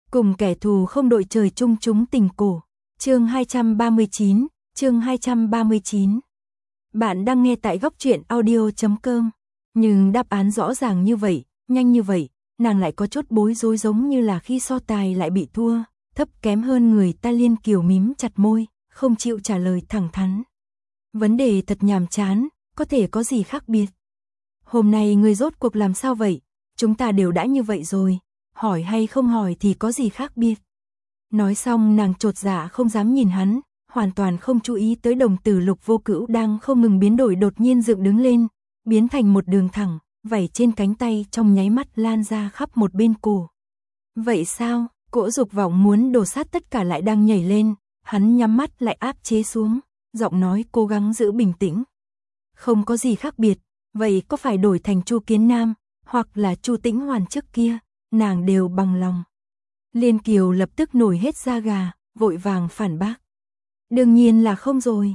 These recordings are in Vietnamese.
Cùng kẻ thù không đội trời chung chúng tình cổ. Chương 239, chương 239. Bạn đang nghe tại góc truyện audio.com. Nhưng đáp án rõ ràng như vậy, nhanh như vậy, nàng lại có chút bối rối giống như là khi so tài lại bị thua, thấp kém hơn người ta. Liên Kiều mím chặt môi, không chịu trả lời thẳng thắn. Vấn đề thật nhàm chán, có thể có gì khác biệt. Hôm nay người rốt cuộc làm sao vậy? Chúng ta đều đã như vậy rồi, hỏi hay không hỏi thì có gì khác biệt. Nói xong nàng chột dạ không dám nhìn hắn, hoàn toàn không chú ý tới đồng tử Lục Vô Cữu đang không ngừng biến đổi, đột nhiên dựng đứng lên, biến thành một đường thẳng, vảy trên cánh tay trong nháy mắt lan ra khắp một bên cổ. Vậy sao? Cỗ dục vọng muốn đổ sát tất cả lại đang nhảy lên, hắn nhắm mắt lại áp chế xuống, giọng nói cố gắng giữ bình tĩnh. Không có gì khác biệt, vậy có phải đổi thành Chu Kiến Nam, hoặc là Chu Tĩnh Hoàn trước kia, nàng đều bằng lòng. Liên Kiều lập tức nổi hết da gà, vội vàng phản bác. Đương nhiên là không rồi,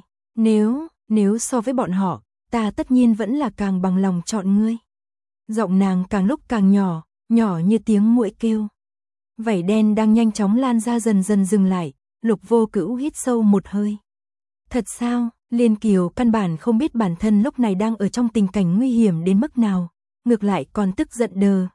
nếu so với bọn họ, ta tất nhiên vẫn là càng bằng lòng chọn ngươi. Giọng nàng càng lúc càng nhỏ, nhỏ như tiếng muỗi kêu. Vảy đen đang nhanh chóng lan ra dần dần dừng lại, Lục Vô Cữu hít sâu một hơi. Thật sao? Liên Kiều căn bản không biết bản thân lúc này đang ở trong tình cảnh nguy hiểm đến mức nào, ngược lại còn tức giận đờ,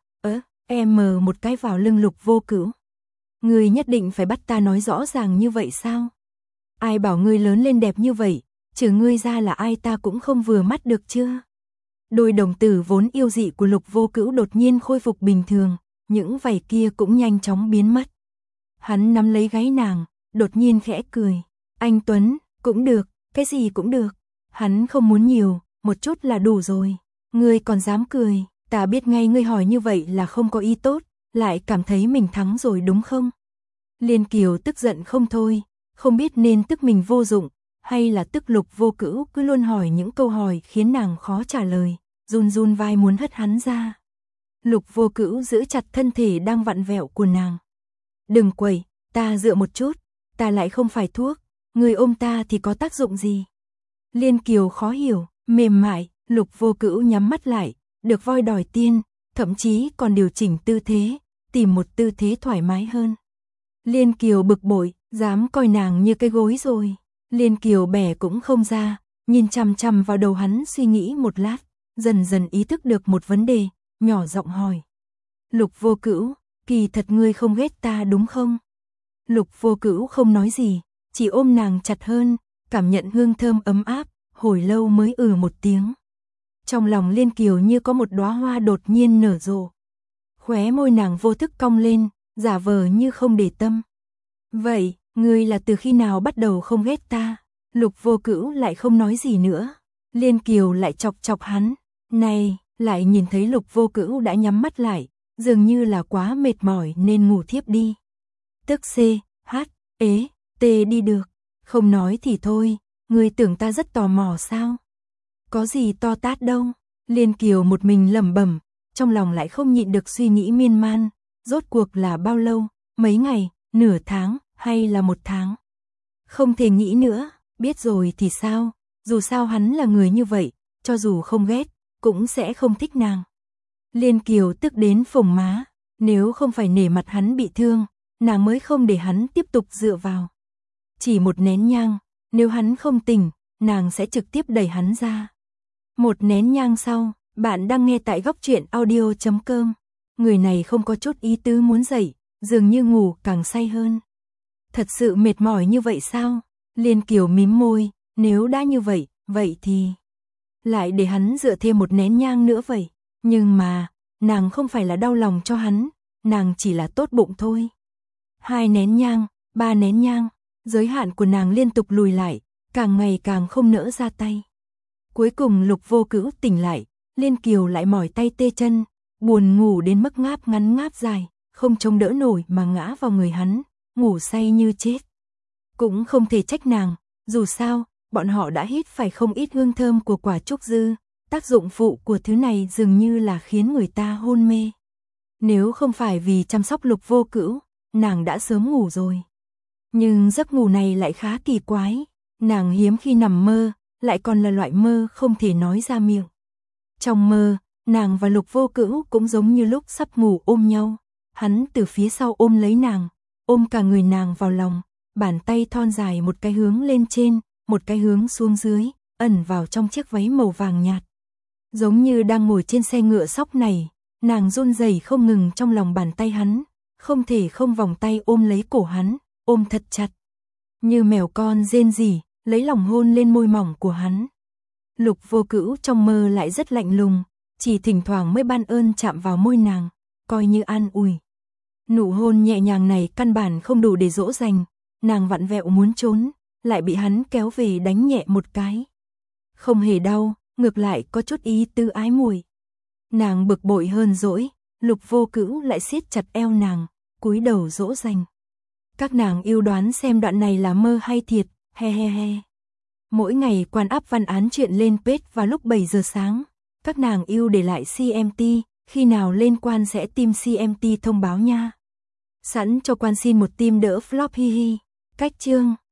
một cái vào lưng Lục Vô Cữu. Ngươi nhất định phải bắt ta nói rõ ràng như vậy sao? Ai bảo ngươi lớn lên đẹp như vậy, trừ ngươi ra là ai ta cũng không vừa mắt được chưa? Đôi đồng tử vốn yêu dị của Lục Vô Cữu đột nhiên khôi phục bình thường, những vảy kia cũng nhanh chóng biến mất. Hắn nắm lấy gáy nàng, đột nhiên khẽ cười. Anh Tuấn, cũng được, cái gì cũng được. Hắn không muốn nhiều, một chút là đủ rồi. Ngươi còn dám cười, ta biết ngay ngươi hỏi như vậy là không có ý tốt, lại cảm thấy mình thắng rồi đúng không? Liên Kiều tức giận không thôi, không biết nên tức mình vô dụng, hay là tức Lục Vô Cữu cứ luôn hỏi những câu hỏi khiến nàng khó trả lời, run run vai muốn hất hắn ra. Lục Vô Cữu giữ chặt thân thể đang vặn vẹo của nàng. Đừng quẩy, ta dựa một chút, ta lại không phải thuốc, người ôm ta thì có tác dụng gì? Liên Kiều khó hiểu, mềm mại, Lục Vô Cữu nhắm mắt lại, được voi đòi tiên, thậm chí còn điều chỉnh tư thế, tìm một tư thế thoải mái hơn. Liên Kiều bực bội, dám coi nàng như cái gối rồi. Liên Kiều bẻ cũng không ra, nhìn chằm chằm vào đầu hắn suy nghĩ một lát, dần dần ý thức được một vấn đề, nhỏ giọng hỏi. Lục Vô Cữu, kỳ thật ngươi không ghét ta đúng không? Lục Vô Cữu không nói gì, chỉ ôm nàng chặt hơn, cảm nhận hương thơm ấm áp, hồi lâu mới một tiếng. Trong lòng Liên Kiều như có một đóa hoa đột nhiên nở rộ. Khóe môi nàng vô thức cong lên, giả vờ như không để tâm. Vậy, ngươi là từ khi nào bắt đầu không ghét ta? Lục Vô Cữu lại không nói gì nữa. Liên Kiều lại chọc chọc hắn. Này, lại nhìn thấy Lục Vô Cữu đã nhắm mắt lại, dường như là quá mệt mỏi nên ngủ thiếp đi. Tức đi được. Không nói thì thôi, ngươi tưởng ta rất tò mò sao? Có gì to tát đâu. Liên Kiều một mình lẩm bẩm, trong lòng lại không nhịn được suy nghĩ miên man, rốt cuộc là bao lâu, mấy ngày, nửa tháng, hay là một tháng? Không thể nghĩ nữa, biết rồi thì sao, dù sao hắn là người như vậy, cho dù không ghét, cũng sẽ không thích nàng. Liên Kiều tức đến phồng má, nếu không phải nể mặt hắn bị thương, nàng mới không để hắn tiếp tục dựa vào. Chỉ một nén nhang, nếu hắn không tỉnh, nàng sẽ trực tiếp đẩy hắn ra. Một nén nhang sau, bạn đang nghe tại góc truyện audio.com. Người này không có chút ý tứ muốn dậy, dường như ngủ càng say hơn. Thật sự mệt mỏi như vậy sao? Liên Kiều mím môi, nếu đã như vậy, vậy thì lại để hắn dựa thêm một nén nhang nữa vậy. Nhưng mà, nàng không phải là đau lòng cho hắn, nàng chỉ là tốt bụng thôi. 2 nén nhang, 3 nén nhang, giới hạn của nàng liên tục lùi lại, càng ngày càng không nỡ ra tay. Cuối cùng Lục Vô Cữu tỉnh lại, Liên Kiều lại mỏi tay tê chân, buồn ngủ đến mức ngáp ngắn ngáp dài, không chống đỡ nổi mà ngã vào người hắn, ngủ say như chết. Cũng không thể trách nàng, dù sao, bọn họ đã hít phải không ít hương thơm của quả trúc dư, tác dụng phụ của thứ này dường như là khiến người ta hôn mê. Nếu không phải vì chăm sóc Lục Vô Cữu, nàng đã sớm ngủ rồi. Nhưng giấc ngủ này lại khá kỳ quái, nàng hiếm khi nằm mơ, lại còn là loại mơ không thể nói ra miệng. Trong mơ, nàng và Lục Vô Cữu cũng giống như lúc sắp ngủ ôm nhau. Hắn từ phía sau ôm lấy nàng, ôm cả người nàng vào lòng, bàn tay thon dài một cái hướng lên trên, một cái hướng xuống dưới, ẩn vào trong chiếc váy màu vàng nhạt. Giống như đang ngồi trên xe ngựa sóc này, nàng run rẩy không ngừng trong lòng bàn tay hắn, không thể không vòng tay ôm lấy cổ hắn, ôm thật chặt. Như mèo con rên rỉ, lấy lòng hôn lên môi mỏng của hắn. Lục Vô Cữu trong mơ lại rất lạnh lùng, chỉ thỉnh thoảng mới ban ơn chạm vào môi nàng, coi như an ủi. Nụ hôn nhẹ nhàng này căn bản không đủ để dỗ dành, nàng vặn vẹo muốn trốn, lại bị hắn kéo về đánh nhẹ một cái. Không hề đau, ngược lại có chút ý tứ ái muội. Nàng bực bội hơn dỗi, Lục Vô Cữu lại siết chặt eo nàng, cúi đầu dỗ dành. Các nàng yêu đoán xem đoạn này là mơ hay thiệt, he he he. Mỗi ngày Quan up văn án chuyện lên page vào lúc 7 giờ sáng. Các nàng yêu để lại CMT, khi nào lên Quan sẽ tìm CMT thông báo nha. Sẵn cho Quan xin một tim đỡ flop hi hi. Cách chương